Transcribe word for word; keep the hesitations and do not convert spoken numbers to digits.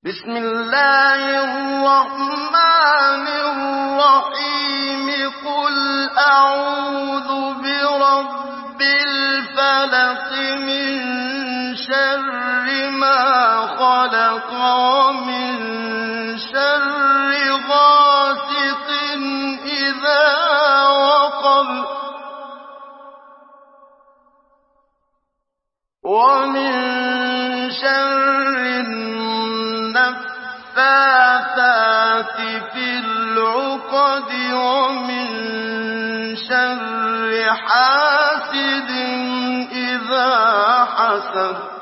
بسم الله الرحمن الرحيم قل أعوذ برب الفلق من شر ما خلق ومن شر غاسق إذا وقب ومن شر النفاثات في العقد ومن شر حاسد إذا حسد